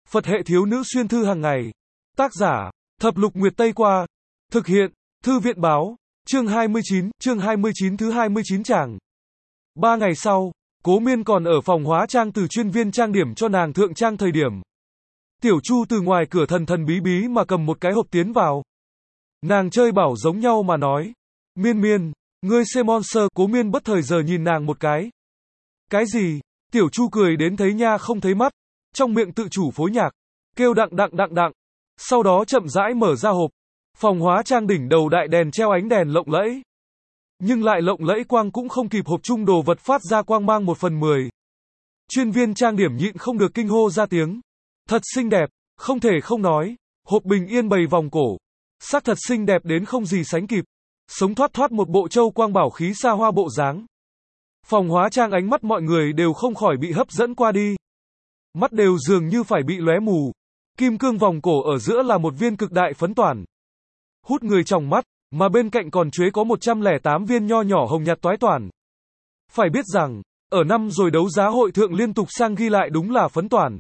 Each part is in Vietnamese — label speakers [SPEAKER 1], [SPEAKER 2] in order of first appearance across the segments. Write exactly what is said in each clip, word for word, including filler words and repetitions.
[SPEAKER 1] Phật hệ thiếu nữ xuyên thư hàng ngày. Tác giả, Thập Lục Nguyệt Tây Qua. Thực hiện, Thư viện Báo. Chương hai mươi chín, chương hai mươi chín thứ hai mươi chín tràng. Ba ngày sau, Cố Miên còn ở phòng hóa trang từ chuyên viên trang điểm cho nàng thượng trang thời điểm. Tiểu Chu từ ngoài cửa thần thần bí bí mà cầm một cái hộp tiến vào. Nàng chơi bảo giống nhau mà nói. Miên Miên, ngươi xem monster. Cố Miên bất thời giờ nhìn nàng một cái. Cái gì? Tiểu Chu cười đến thấy nha không thấy mắt. Trong miệng tự chủ phối nhạc. Kêu đặng đặng đặng đặng. Sau đó chậm rãi mở ra hộp. Phòng hóa trang đỉnh đầu đại đèn treo ánh đèn lộng lẫy. Nhưng lại lộng lẫy quang cũng không kịp hộp chung đồ vật phát ra quang mang một phần mười. Chuyên viên trang điểm nhịn không được kinh hô ra tiếng. Thật xinh đẹp, không thể không nói. Hộp bình yên bầy vòng cổ. Sắc thật xinh đẹp đến không gì sánh kịp. Sống thoát thoát một bộ châu quang bảo khí xa hoa bộ dáng. Phòng hóa trang ánh mắt mọi người đều không khỏi bị hấp dẫn qua đi. Mắt đều dường như phải bị lóe mù. Kim cương vòng cổ ở giữa là một viên cực đại phấn toản. Hút người trong mắt, mà bên cạnh còn chuế có một trăm lẻ tám viên nho nhỏ hồng nhạt toái toản. Phải biết rằng, ở năm rồi đấu giá hội thượng liên tục sang ghi lại đúng là phấn toản.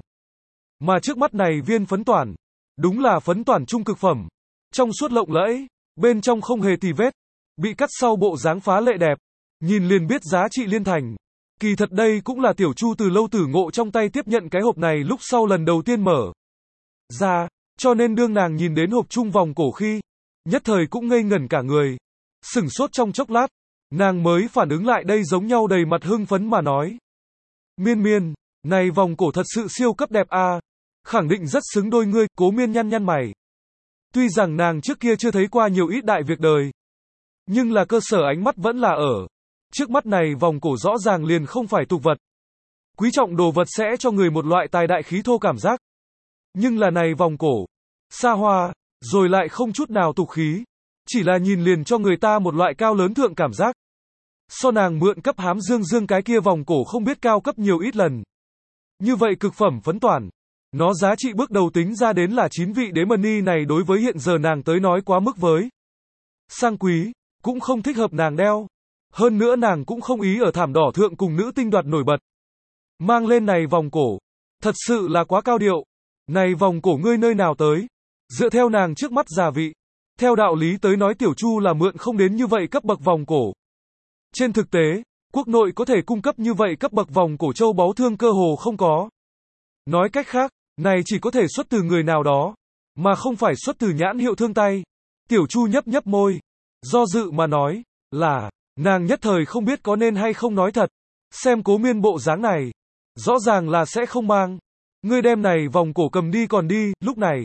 [SPEAKER 1] Mà trước mắt này viên phấn toản, đúng là phấn toản trung cực phẩm. Trong suốt lộng lẫy, bên trong không hề tì vết, bị cắt sau bộ dáng phá lệ đẹp. Nhìn liền biết giá trị liên thành. Kỳ thật đây cũng là Tiểu Chu từ lâu tử ngộ trong tay tiếp nhận cái hộp này lúc sau lần đầu tiên mở ra, cho nên đương nàng nhìn đến hộp chung vòng cổ khi, nhất thời cũng ngây ngẩn cả người. Sửng sốt trong chốc lát, nàng mới phản ứng lại đây giống nhau đầy mặt hưng phấn mà nói. Miên Miên, này vòng cổ thật sự siêu cấp đẹp a, à. Khẳng định rất xứng đôi ngươi. Cố Miên nhăn nhăn mày. Tuy rằng nàng trước kia chưa thấy qua nhiều ít đại việc đời, nhưng là cơ sở ánh mắt vẫn là ở. Trước mắt này vòng cổ rõ ràng liền không phải tục vật. Quý trọng đồ vật sẽ cho người một loại tài đại khí thô cảm giác. Nhưng là này vòng cổ, xa hoa, rồi lại không chút nào tục khí. Chỉ là nhìn liền cho người ta một loại cao lớn thượng cảm giác. So nàng mượn cấp hám dương dương cái kia vòng cổ không biết cao cấp nhiều ít lần. Như vậy cực phẩm phấn toản. Nó giá trị bước đầu tính ra đến là chín vị đế money này đối với hiện giờ nàng tới nói quá mức với sang quý, cũng không thích hợp nàng đeo. Hơn nữa nàng cũng không ý ở thảm đỏ thượng cùng nữ tinh đoạt nổi bật. Mang lên này vòng cổ, thật sự là quá cao điệu. Này vòng cổ ngươi nơi nào tới? Dựa theo nàng trước mắt già vị, theo đạo lý tới nói Tiểu Chu là mượn không đến như vậy cấp bậc vòng cổ. Trên thực tế, quốc nội có thể cung cấp như vậy cấp bậc vòng cổ châu báu thương cơ hồ không có. Nói cách khác, này chỉ có thể xuất từ người nào đó, mà không phải xuất từ nhãn hiệu thương tay. Tiểu Chu nhấp nhấp môi, do dự mà nói, là, nàng nhất thời không biết có nên hay không nói thật. Xem Cố Miên bộ dáng này, rõ ràng là sẽ không mang. Ngươi đem này vòng cổ cầm đi còn đi. Lúc này,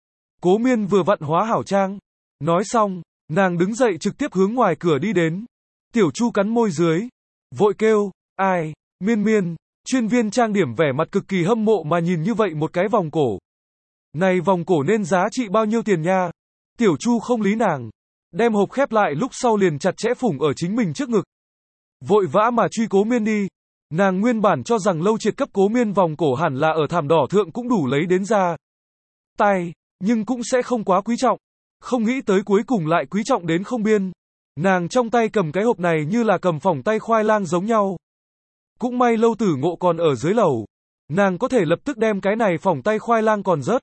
[SPEAKER 1] Cố Miên vừa vặn hóa hảo trang. Nói xong, nàng đứng dậy trực tiếp hướng ngoài cửa đi đến. Tiểu Chu cắn môi dưới, vội kêu, ai, Miên Miên. Chuyên viên trang điểm vẻ mặt cực kỳ hâm mộ mà nhìn như vậy một cái vòng cổ. Này vòng cổ nên giá trị bao nhiêu tiền nha? Tiểu Chu không lý nàng, đem hộp khép lại lúc sau liền chặt chẽ phủng ở chính mình trước ngực. Vội vã mà truy Cố Miên đi. Nàng nguyên bản cho rằng Lâu Triệt cấp Cố Miên vòng cổ hẳn là ở thảm đỏ thượng cũng đủ lấy đến ra tay, nhưng cũng sẽ không quá quý trọng. Không nghĩ tới cuối cùng lại quý trọng đến không biên. Nàng trong tay cầm cái hộp này như là cầm phỏng tay khoai lang giống nhau. Cũng may Lâu Tử Ngộ còn ở dưới lầu. Nàng có thể lập tức đem cái này phỏng tay khoai lang còn rớt.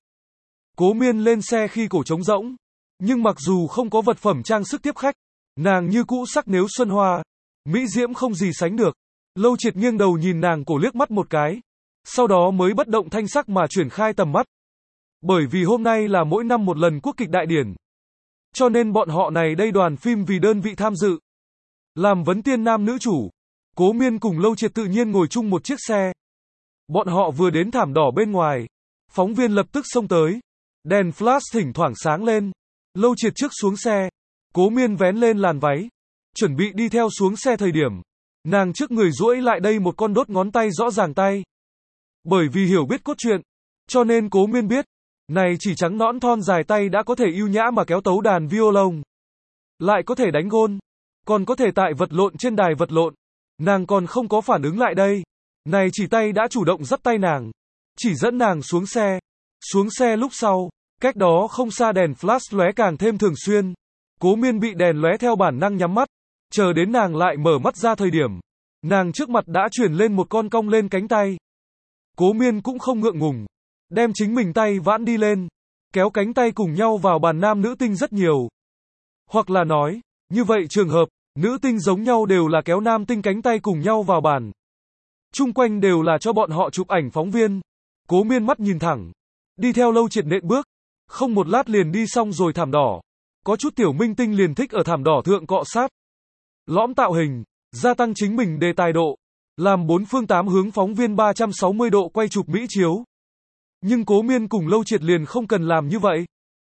[SPEAKER 1] Cố Miên lên xe khi cổ trống rỗng. Nhưng mặc dù không có vật phẩm trang sức tiếp khách, nàng như cũ sắc nếu xuân hoa, mỹ diễm không gì sánh được. Lâu Triệt nghiêng đầu nhìn nàng cổ liếc mắt một cái. Sau đó mới bất động thanh sắc mà chuyển khai tầm mắt. Bởi vì hôm nay là mỗi năm một lần quốc kịch đại điển. Cho nên bọn họ này đây đoàn phim vì đơn vị tham dự. Làm vấn tiên nam nữ chủ. Cố Miên cùng Lâu Triệt tự nhiên ngồi chung một chiếc xe. Bọn họ vừa đến thảm đỏ bên ngoài. Phóng viên lập tức xông tới. Đèn flash thỉnh thoảng sáng lên. Lâu Triệt trước xuống xe. Cố Miên vén lên làn váy. Chuẩn bị đi theo xuống xe thời điểm. Nàng trước người duỗi lại đây một con đốt ngón tay rõ ràng tay. Bởi vì hiểu biết cốt truyện, cho nên Cố Miên biết. Này chỉ trắng nõn thon dài tay đã có thể ưu nhã mà kéo tấu đàn violon. Lại có thể đánh gôn. Còn có thể tại vật lộn trên đài vật lộn. Nàng còn không có phản ứng lại đây. Này chỉ tay đã chủ động dắt tay nàng. Chỉ dẫn nàng xuống xe. Xuống xe lúc sau, cách đó không xa đèn flash lóe càng thêm thường xuyên. Cố Miên bị đèn lóe theo bản năng nhắm mắt. Chờ đến nàng lại mở mắt ra thời điểm. Nàng trước mặt đã chuyển lên một con cong lên cánh tay. Cố Miên cũng không ngượng ngùng. đem chính mình tay vãn đi lên, kéo cánh tay cùng nhau vào bàn nam nữ tinh rất nhiều. Hoặc là nói, như vậy trường hợp, nữ tinh giống nhau đều là kéo nam tinh cánh tay cùng nhau vào bàn. Chung quanh đều là cho bọn họ chụp ảnh phóng viên. Cố Miên mắt nhìn thẳng, đi theo Lâu Triệt nện bước, không một lát liền đi xong rồi thảm đỏ. Có chút tiểu minh tinh liền thích ở thảm đỏ thượng cọ sát, lõm tạo hình, gia tăng chính mình đề tài độ, làm bốn phương tám hướng phóng viên ba trăm sáu mươi độ quay chụp mỹ chiếu. Nhưng Cố Miên cùng Lâu Triệt liền không cần làm như vậy.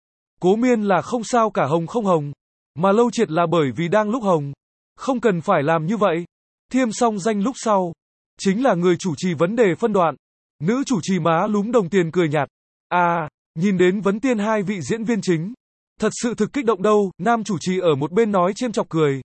[SPEAKER 1] Cố Miên là không sao cả hồng không hồng, mà Lâu Triệt là bởi vì đang lúc hồng, không cần phải làm như vậy. Thiêm xong danh lúc sau, chính là người chủ trì vấn đề phân đoạn. Nữ chủ trì má lúm đồng tiền cười nhạt. À, nhìn đến vấn tiên hai vị diễn viên chính, thật sự thực kích động đâu. Nam chủ trì ở một bên nói chêm chọc cười.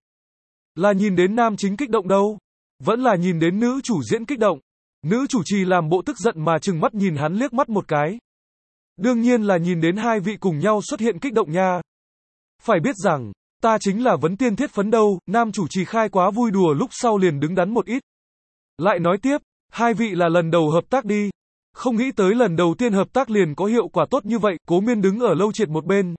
[SPEAKER 1] Là nhìn đến nam chính kích động đâu, vẫn là nhìn đến nữ chủ diễn kích động. Nữ chủ trì làm bộ tức giận mà trừng mắt nhìn hắn liếc mắt một cái. Đương nhiên là nhìn đến hai vị cùng nhau xuất hiện kích động nha. Phải biết rằng, ta chính là vấn tiên thiết phấn đâu. Nam chủ trì khai quá vui đùa lúc sau liền đứng đắn một ít. Lại nói tiếp, hai vị là lần đầu hợp tác đi. Không nghĩ tới lần đầu tiên hợp tác liền có hiệu quả tốt như vậy. Cố Miên đứng ở Lâu Triệt một bên,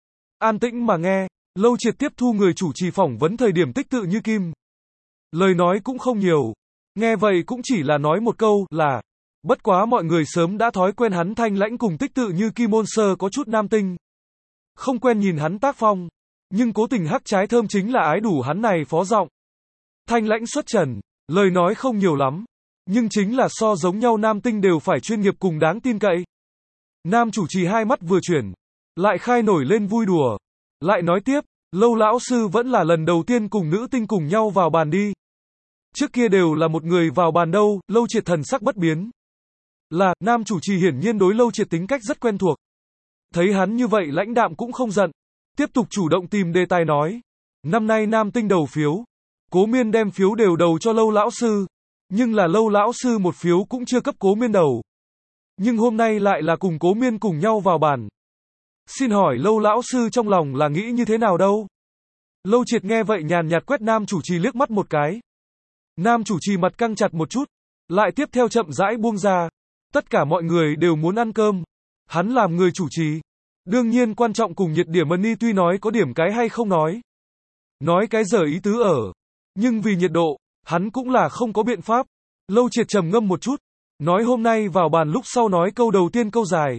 [SPEAKER 1] an tĩnh mà nghe. Lâu Triệt tiếp thu người chủ trì phỏng vấn thời điểm tích tự như kim. Lời nói cũng không nhiều. Nghe vậy cũng chỉ là nói một câu là, bất quá mọi người sớm đã thói quen hắn thanh lãnh cùng tích tự như kim môn sơ có chút nam tinh. Không quen nhìn hắn tác phong, nhưng cố tình hắc trái thơm chính là ái đủ hắn này phó giọng. Thanh lãnh xuất trần, lời nói không nhiều lắm, nhưng chính là so giống nhau nam tinh đều phải chuyên nghiệp cùng đáng tin cậy. Nam chủ trì hai mắt vừa chuyển, lại khai nổi lên vui đùa, lại nói tiếp, Lâu lão sư vẫn là lần đầu tiên cùng nữ tinh cùng nhau vào bàn đi. Trước kia đều là một người vào bàn đâu. Lâu Triệt thần sắc bất biến. Là, nam chủ trì hiển nhiên đối Lâu Triệt tính cách rất quen thuộc. Thấy hắn như vậy lãnh đạm cũng không giận. Tiếp tục chủ động tìm đề tài nói. Năm nay nam tinh đầu phiếu. Cố Miên đem phiếu đều đầu cho Lâu lão sư. Nhưng là Lâu lão sư một phiếu cũng chưa cấp Cố Miên đầu. Nhưng hôm nay lại là cùng Cố Miên cùng nhau vào bàn. Xin hỏi Lâu lão sư trong lòng là nghĩ như thế nào đâu? Lâu Triệt nghe vậy nhàn nhạt quét nam chủ trì liếc mắt một cái. Nam chủ trì mặt căng chặt một chút, lại tiếp theo chậm rãi buông ra. Tất cả mọi người đều muốn ăn cơm. Hắn làm người chủ trì, đương nhiên quan trọng cùng nhiệt điểm money tuy nói có điểm cái hay không nói. Nói cái giờ ý tứ ở. Nhưng vì nhiệt độ, hắn cũng là không có biện pháp. Lâu Triệt trầm ngâm một chút, nói hôm nay vào bàn lúc sau nói câu đầu tiên câu dài.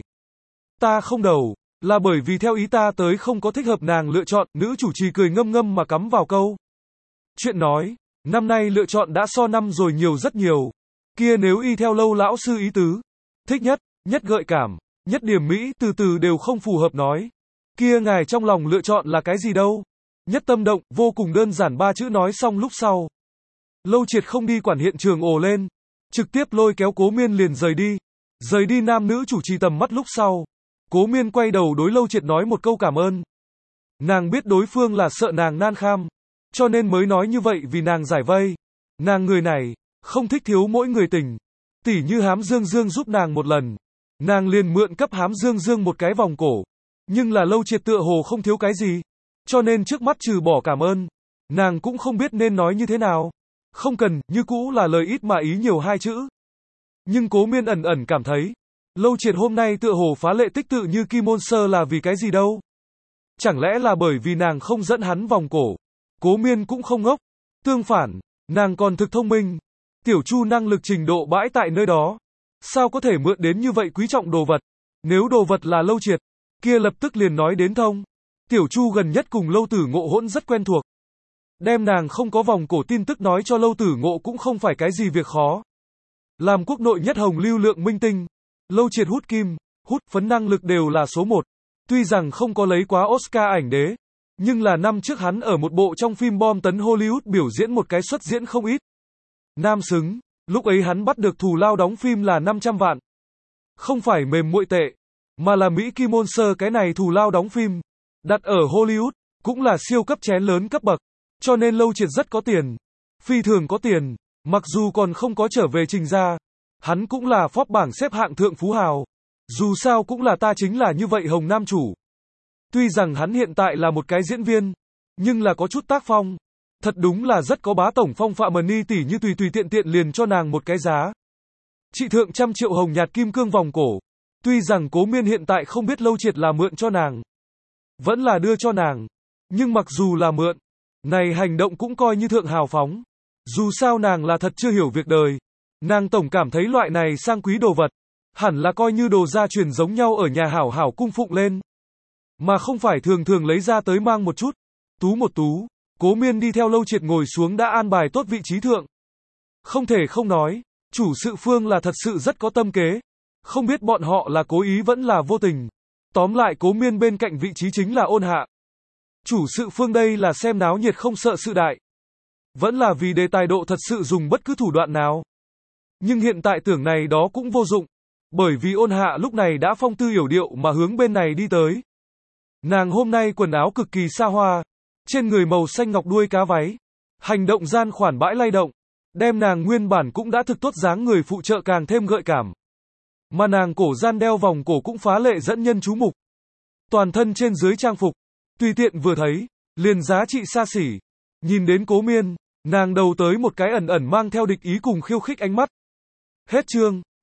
[SPEAKER 1] Ta không đầu, là bởi vì theo ý ta tới không có thích hợp nàng lựa chọn. Nữ chủ trì cười ngâm ngâm mà cắm vào câu. Chuyện nói, năm nay lựa chọn đã so năm rồi nhiều rất nhiều. Kia nếu y theo Lâu lão sư ý tứ, thích nhất, nhất gợi cảm, nhất điểm mỹ từ từ đều không phù hợp nói. Kia ngài trong lòng lựa chọn là cái gì đâu? Nhất tâm động, vô cùng đơn giản ba chữ nói xong lúc sau. Lâu Triệt không đi quản hiện trường ồ lên, trực tiếp lôi kéo Cố Miên liền rời đi. Rời đi nam nữ chủ trì tầm mắt lúc sau. Cố Miên quay đầu đối Lâu Triệt nói một câu cảm ơn. Nàng biết đối phương là sợ nàng nan kham, cho nên mới nói như vậy vì nàng giải vây. Nàng người này, không thích thiếu mỗi người tình. Tỉ như Hám Dương Dương giúp nàng một lần, nàng liền mượn cấp Hám Dương Dương một cái vòng cổ. Nhưng là Lâu Triệt tựa hồ không thiếu cái gì, cho nên trước mắt trừ bỏ cảm ơn, nàng cũng không biết nên nói như thế nào. Không cần, như cũ là lời ít mà ý nhiều hai chữ. Nhưng Cố Miên ẩn ẩn cảm thấy, Lâu Triệt hôm nay tựa hồ phá lệ tích tự như kim môn sơ là vì cái gì đâu? Chẳng lẽ là bởi vì nàng không dẫn hắn vòng cổ? Cố Miên cũng không ngốc. Tương phản, nàng còn thực thông minh. Tiểu Chu năng lực trình độ bãi tại nơi đó. Sao có thể mượn đến như vậy quý trọng đồ vật? Nếu đồ vật là Lâu Triệt, kia lập tức liền nói đến thông. Tiểu Chu gần nhất cùng Lâu Tử Ngộ hỗn rất quen thuộc. Đem nàng không có vòng cổ tin tức nói cho Lâu Tử Ngộ cũng không phải cái gì việc khó. Làm quốc nội nhất hồng lưu lượng minh tinh, Lâu Triệt hút kim, hút phấn năng lực đều là số một. Tuy rằng không có lấy quá Oscar ảnh đế, nhưng là năm trước hắn ở một bộ trong phim bom tấn Hollywood biểu diễn một cái suất diễn không ít. Nam xứng, lúc ấy hắn bắt được thù lao đóng phim là năm trăm vạn. Không phải mềm muội tệ, mà là Mỹ Kim Môn Sơ cái này thù lao đóng phim. Đặt ở Hollywood, cũng là siêu cấp chén lớn cấp bậc. Cho nên Lâu Triệt rất có tiền. Phi thường có tiền, mặc dù còn không có trở về trình ra. Hắn cũng là Forbes bảng xếp hạng thượng phú hào. Dù sao cũng là ta chính là như vậy hồng nam chủ. Tuy rằng hắn hiện tại là một cái diễn viên, nhưng là có chút tác phong. Thật đúng là rất có bá tổng phong phạm money tỷ như tùy tùy tiện tiện liền cho nàng một cái giá. Trị thượng trăm triệu hồng nhạt kim cương vòng cổ. Tuy rằng Cố Miên hiện tại không biết Lâu Triệt là mượn cho nàng, vẫn là đưa cho nàng, nhưng mặc dù là mượn, này hành động cũng coi như thượng hào phóng. Dù sao nàng là thật chưa hiểu việc đời, nàng tổng cảm thấy loại này sang quý đồ vật, hẳn là coi như đồ gia truyền giống nhau ở nhà hảo hảo cung phụng lên, mà không phải thường thường lấy ra tới mang một chút, tú một tú. Cố Miên đi theo Lâu Triệt ngồi xuống đã an bài tốt vị trí thượng. Không thể không nói, chủ sự phương là thật sự rất có tâm kế, không biết bọn họ là cố ý vẫn là vô tình. Tóm lại Cố Miên bên cạnh vị trí chính là Ôn Hạ. Chủ sự phương đây là xem náo nhiệt không sợ sự đại, vẫn là vì đề tài độ thật sự dùng bất cứ thủ đoạn nào. Nhưng hiện tại tưởng này đó cũng vô dụng, bởi vì Ôn Hạ lúc này đã phong tư yểu điệu mà hướng bên này đi tới. Nàng hôm nay quần áo cực kỳ xa hoa, trên người màu xanh ngọc đuôi cá váy, hành động gian khoản bãi lay động, đem nàng nguyên bản cũng đã thực tốt dáng người phụ trợ càng thêm gợi cảm. Mà nàng cổ gian đeo vòng cổ cũng phá lệ dẫn nhân chú mục. Toàn thân trên dưới trang phục, tùy tiện vừa thấy, liền giá trị xa xỉ. Nhìn đến Cố Miên, nàng đầu tới một cái ẩn ẩn mang theo địch ý cùng khiêu khích ánh mắt. Hết chương.